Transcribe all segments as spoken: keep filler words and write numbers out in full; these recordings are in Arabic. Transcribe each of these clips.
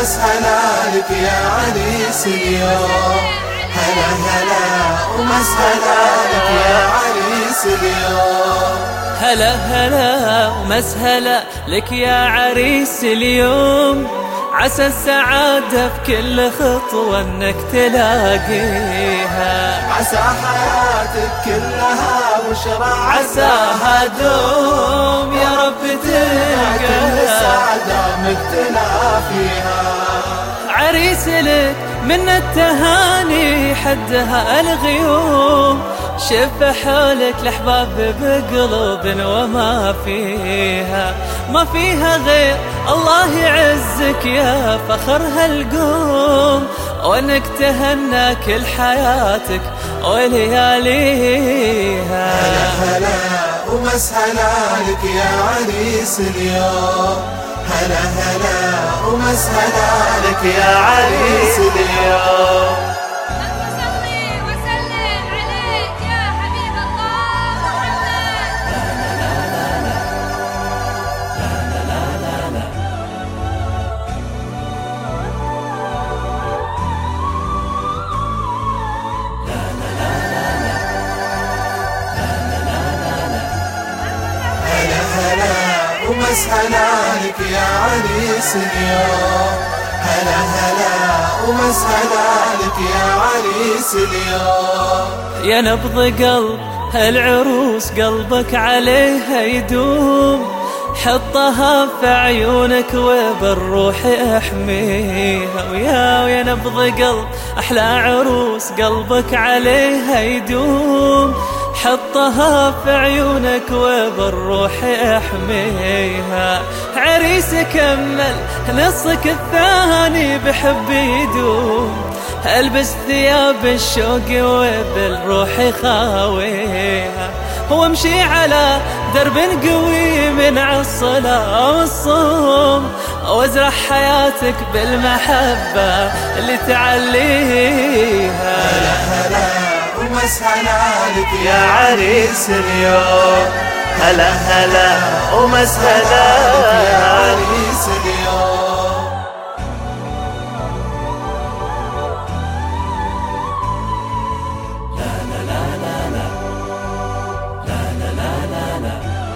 ومسهلا لك يا عريس اليوم. هلا هلا ومسهلا لك يا عريس اليوم. هلا هلا ومسهلا لك يا عريس اليوم. عسى السعادة في كل خطوة انك تلاقيها، عسى حياتك كلها بشرى عساها دوم يا رب تلقى كل السعادة مبتلى فيها. عريس لك من التهاني حدها الغيوم، شف حولك الأحباب بقلوب وما فيها، ما فيها غير الله يعزك يا فخر هالقوم، وانك تهنى كل حياتك ولياليها. هلا هلا ومسهلا لك يا عريس اليوم. هلا هلا ومسهلا لك يا عريس اليوم. ومسهلا لك يا عريس اليوم. هلا هلا ومسهلا لك يا عريس اليوم. يا نبض قلب هالعروس قلبك عليها يدوم، حطها في عيونك وبالروح احميها. ويا ويا نبض قلب احلى عروس قلبك عليها يدوم، حطها في عيونك وبالروح احميها. عريس كمل نصك الثاني بحب يدوم، البس ثياب الشوق وبالروح خاويها، وامشي على درب قوي من عالصلاة والصوم، وازرع حياتك بالمحبة اللي تعليها. هلا هلا ومسهلا لك يا عريس اليوم. هلا هلا ومسهلا لك يا عريس اليوم. لا لا لا لا لا لا لا لا لا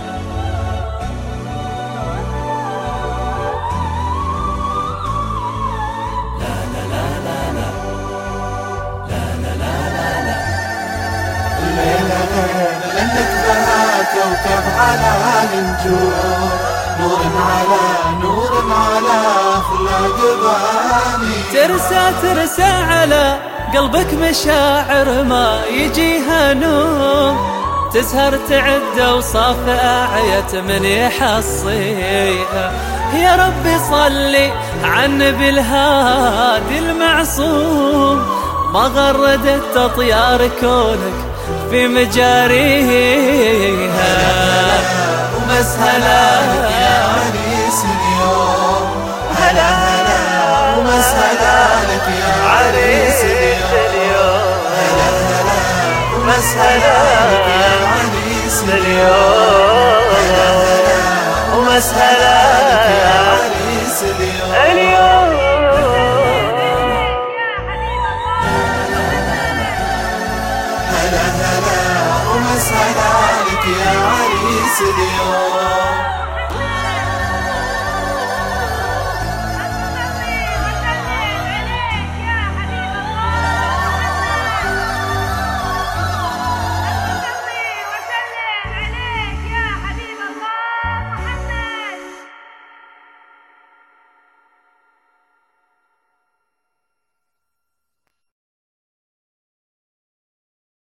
لأنك بها كوكب على النجوم، نور على نور على أخلاق باني. ترسى ترسى على قلبك مشاعر ما يجيها نوم، تسهر تعد اوصاف اعيت من يحصيها. يا ربي صلي على النبي الهادي المعصوم، ما غردت اطيار كونك في مجاريها. ومسهلا لك يا عريس اليوم. هلا هلا ومسهلا لك يا عريس اليوم. هلا هلا ومسهلا لك يا عريس اليوم. هلا هلا ومسهلا لك يا عريس اليوم. هلا هلا ومسهلا لك يا عريس اليوم.